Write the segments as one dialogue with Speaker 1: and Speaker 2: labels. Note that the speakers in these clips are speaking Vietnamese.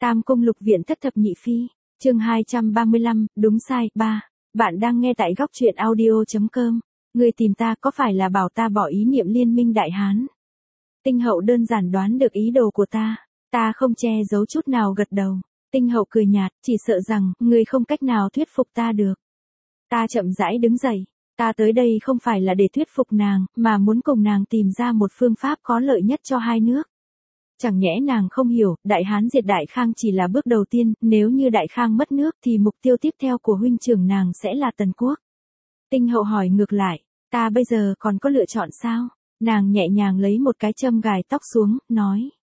Speaker 1: Tam Cung Lục Viện Thất Thập Nhị Phi, chương 235, đúng sai, 3. Bạn đang nghe tại góc truyện audio.com. Người tìm ta có phải là bảo ta bỏ ý niệm liên minh Đại Hán? Tinh Hậu đơn giản đoán được ý đồ của ta không che giấu chút nào gật đầu. Tinh Hậu cười nhạt, chỉ sợ rằng, người không cách nào thuyết phục ta được. Ta chậm rãi đứng dậy, ta tới đây không phải là để thuyết phục nàng, mà muốn cùng nàng tìm ra một phương pháp có lợi nhất cho hai nước. Chẳng nhẽ nàng không hiểu, Đại Hán diệt Đại Khang chỉ là bước đầu tiên, nếu như Đại Khang mất nước thì mục tiêu tiếp theo của huynh trưởng nàng sẽ là Tần Quốc. Tinh Hậu hỏi ngược lại, ta bây giờ còn có lựa chọn sao? Nàng nhẹ nhàng lấy một cái châm gài tóc xuống, nói.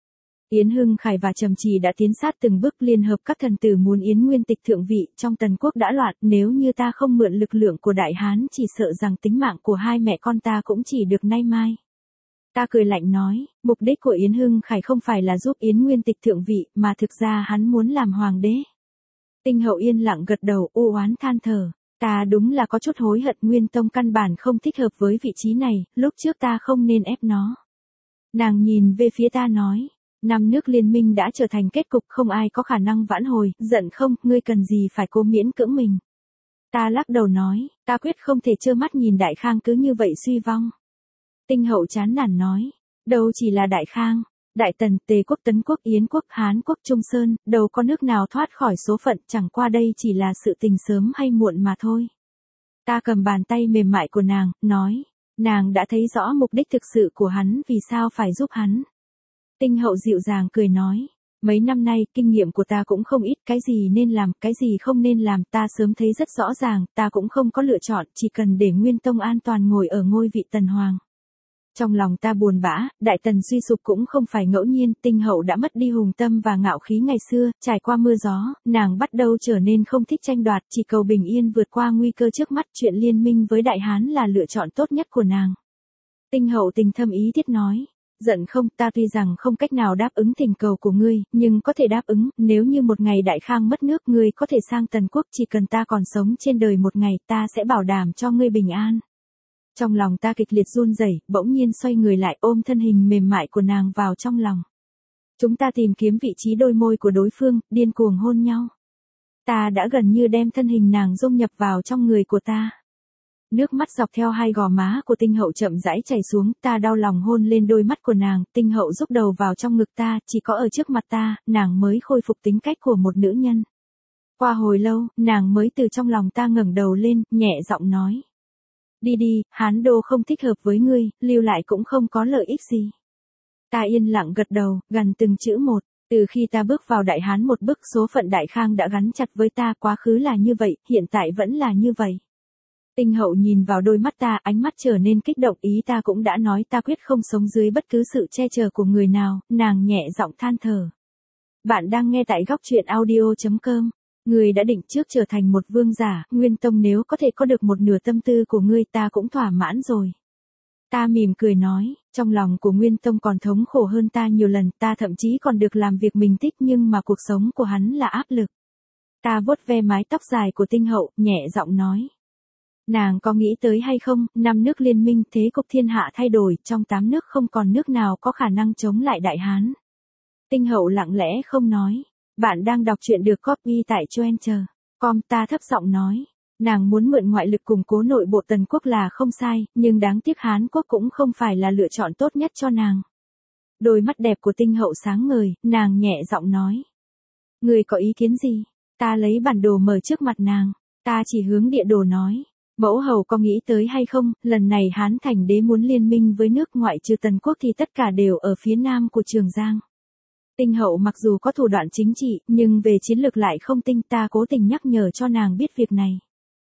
Speaker 1: Yến Hưng Khải và Trầm Trì đã tiến sát từng bước liên hợp các thần tử muốn Yến Nguyên Tịch thượng vị, trong Tần Quốc đã loạn, nếu như ta không mượn lực lượng của Đại Hán chỉ sợ rằng tính mạng của hai mẹ con ta cũng chỉ được nay mai. Ta cười lạnh nói, mục đích của Yến Hưng Khải không phải là giúp Yến Nguyên Tịch thượng vị, mà thực ra hắn muốn làm hoàng đế. Tinh Hậu yên lặng gật đầu, u oán than thở. Ta đúng là có chút hối hận, Nguyên Tông căn bản không thích hợp với vị trí này, lúc trước ta không nên ép nó. Nàng nhìn về phía ta nói, năm nước liên minh đã trở thành kết cục, không ai có khả năng vãn hồi, giận không, ngươi cần gì phải cố miễn cưỡng mình. Ta lắc đầu nói, ta quyết không thể trơ mắt nhìn Đại Khang cứ như vậy suy vong. Tinh Hậu chán nản nói, đâu chỉ là Đại Khang, Đại Tần, Tề Quốc, Tấn Quốc, Yến Quốc, Hán Quốc, Trung Sơn, đâu có nước nào thoát khỏi số phận, chẳng qua đây chỉ là sự tình sớm hay muộn mà thôi. Ta cầm bàn tay mềm mại của nàng, nói, nàng đã thấy rõ mục đích thực sự của hắn, vì sao phải giúp hắn. Tinh Hậu dịu dàng cười nói, mấy năm nay kinh nghiệm của ta cũng không ít, cái gì nên làm, cái gì không nên làm, ta sớm thấy rất rõ ràng, ta cũng không có lựa chọn, chỉ cần để Nguyên Tông an toàn ngồi ở ngôi vị Tần Hoàng. Trong lòng ta buồn bã, Đại Tần suy sụp cũng không phải ngẫu nhiên, Tinh Hậu đã mất đi hùng tâm và ngạo khí ngày xưa, trải qua mưa gió, nàng bắt đầu trở nên không thích tranh đoạt, chỉ cầu bình yên vượt qua nguy cơ trước mắt, chuyện liên minh với Đại Hán là lựa chọn tốt nhất của nàng. Tinh Hậu tình thâm ý thiết nói, giận không, ta tuy rằng không cách nào đáp ứng thỉnh cầu của ngươi, nhưng có thể đáp ứng, nếu như một ngày Đại Khang mất nước ngươi có thể sang Tần Quốc, chỉ cần ta còn sống trên đời một ngày, ta sẽ bảo đảm cho ngươi bình an. Trong lòng ta kịch liệt run rẩy, bỗng nhiên xoay người lại ôm thân hình mềm mại của nàng vào trong lòng. Chúng ta tìm kiếm vị trí đôi môi của đối phương, điên cuồng hôn nhau. Ta đã gần như đem thân hình nàng dung nhập vào trong người của ta. Nước mắt dọc theo hai gò má của Tinh Hậu chậm rãi chảy xuống, ta đau lòng hôn lên đôi mắt của nàng, Tinh Hậu rúc đầu vào trong ngực ta, chỉ có ở trước mặt ta, nàng mới khôi phục tính cách của một nữ nhân. Qua hồi lâu, nàng mới từ trong lòng ta ngẩng đầu lên, nhẹ giọng nói. Đi đi, Hán Đô không thích hợp với ngươi, lưu lại cũng không có lợi ích gì. Ta yên lặng gật đầu, gần từng chữ một, từ khi ta bước vào Đại Hán một bước, số phận Đại Khang đã gắn chặt với ta, quá khứ là như vậy, hiện tại vẫn là như vậy. Tinh Hậu nhìn vào đôi mắt ta, ánh mắt trở nên kích động, ý ta cũng đã nói, ta quyết không sống dưới bất cứ sự che chở của người nào, nàng nhẹ giọng than thở. Bạn đang nghe tại góc truyện audio.com. Ngươi đã định trước trở thành một vương giả, Nguyên Tông nếu có thể có được một nửa tâm tư của ngươi ta cũng thỏa mãn rồi. Ta mỉm cười nói, trong lòng của Nguyên Tông còn thống khổ hơn ta nhiều lần, ta thậm chí còn được làm việc mình thích nhưng mà cuộc sống của hắn là áp lực. Ta vuốt ve mái tóc dài của Tinh Hậu, nhẹ giọng nói. Nàng có nghĩ tới hay không, 5 nước liên minh, thế cục thiên hạ thay đổi, trong 8 nước không còn nước nào có khả năng chống lại Đại Hán. Tinh Hậu lặng lẽ không nói. Bạn đang đọc truyện được copy tại Choenter.com, ta thấp giọng nói. Nàng muốn mượn ngoại lực củng cố nội bộ Tần Quốc là không sai, nhưng đáng tiếc Hán Quốc cũng không phải là lựa chọn tốt nhất cho nàng. Đôi mắt đẹp của Tinh Hậu sáng ngời, nàng nhẹ giọng nói. Người có ý kiến gì? Ta lấy bản đồ mở trước mặt nàng, ta chỉ hướng địa đồ nói. Mẫu hầu có nghĩ tới hay không, lần này Hán thành đế muốn liên minh với nước ngoại trừ Tần Quốc thì tất cả đều ở phía nam của Trường Giang. Tinh Hậu mặc dù có thủ đoạn chính trị, nhưng về chiến lược lại không tinh, ta cố tình nhắc nhở cho nàng biết việc này.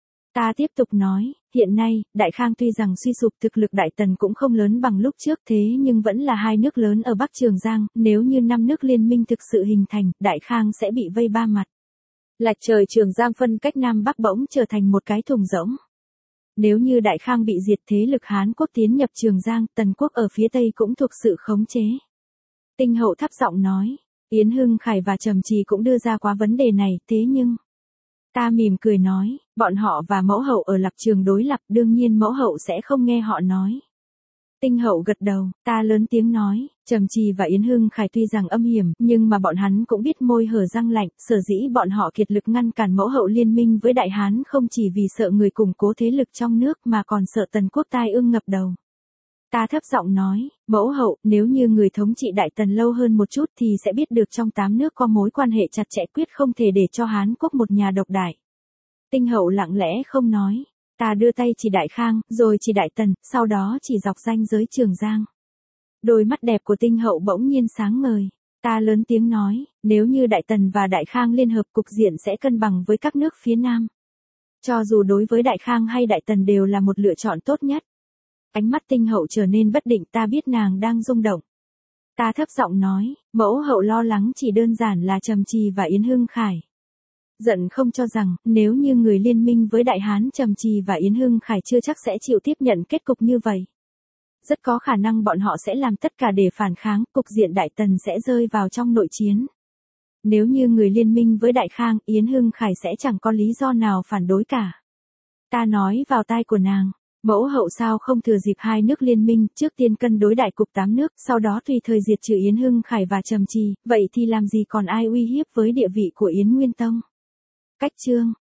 Speaker 1: Ta tiếp tục nói, hiện nay, Đại Khang tuy rằng suy sụp, thực lực Đại Tần cũng không lớn bằng lúc trước, thế nhưng vẫn là hai nước lớn ở Bắc Trường Giang, nếu như 5 nước liên minh thực sự hình thành, Đại Khang sẽ bị vây ba mặt. Lạch trời Trường Giang phân cách Nam Bắc bỗng trở thành một cái thùng rỗng. Nếu như Đại Khang bị diệt, thế lực Hán Quốc tiến nhập Trường Giang, Tần Quốc ở phía Tây cũng thuộc sự khống chế. Tinh Hậu thấp giọng nói, Yến Hưng Khải và Trầm Trì cũng đưa ra quá vấn đề này, thế nhưng... Ta mỉm cười nói, bọn họ và mẫu hậu ở lập trường đối lập, đương nhiên mẫu hậu sẽ không nghe họ nói. Tinh Hậu gật đầu, ta lớn tiếng nói, Trầm Trì và Yến Hưng Khải tuy rằng âm hiểm, nhưng mà bọn hắn cũng biết môi hở răng lạnh, sở dĩ bọn họ kiệt lực ngăn cản mẫu hậu liên minh với Đại Hán không chỉ vì sợ người củng cố thế lực trong nước mà còn sợ Tần quốc tai ương ngập đầu. Ta thấp giọng nói, mẫu hậu, nếu như người thống trị Đại Tần lâu hơn một chút thì sẽ biết được trong 8 nước có mối quan hệ chặt chẽ, quyết không thể để cho Hán quốc một nhà độc đại. Tinh Hậu lặng lẽ không nói. Ta đưa tay chỉ Đại Khang, rồi chỉ Đại Tần, sau đó chỉ dọc ranh giới Trường Giang. Đôi mắt đẹp của Tinh Hậu bỗng nhiên sáng ngời. Ta lớn tiếng nói, nếu như Đại Tần và Đại Khang liên hợp cục diện sẽ cân bằng với các nước phía Nam. Cho dù đối với Đại Khang hay Đại Tần đều là một lựa chọn tốt nhất. Ánh mắt Tinh Hậu trở nên bất định, ta biết nàng đang rung động. Ta thấp giọng nói, mẫu hậu lo lắng chỉ đơn giản là Trầm Trì và Yến Hưng Khải. Giận không cho rằng, nếu như người liên minh với Đại Hán Trầm Trì và Yến Hưng Khải chưa chắc sẽ chịu tiếp nhận kết cục như vậy. Rất có khả năng bọn họ sẽ làm tất cả để phản kháng, cục diện Đại Tần sẽ rơi vào trong nội chiến. Nếu như người liên minh với Đại Khang, Yến Hưng Khải sẽ chẳng có lý do nào phản đối cả. Ta nói vào tai của nàng, mẫu hậu sao không thừa dịp hai nước liên minh, trước tiên cân đối đại cục 8 nước, sau đó tùy thời diệt trừ Yến Hưng Khải và Trầm Trì, vậy thì làm gì còn ai uy hiếp với địa vị của Yến Nguyên Tông. Cách chương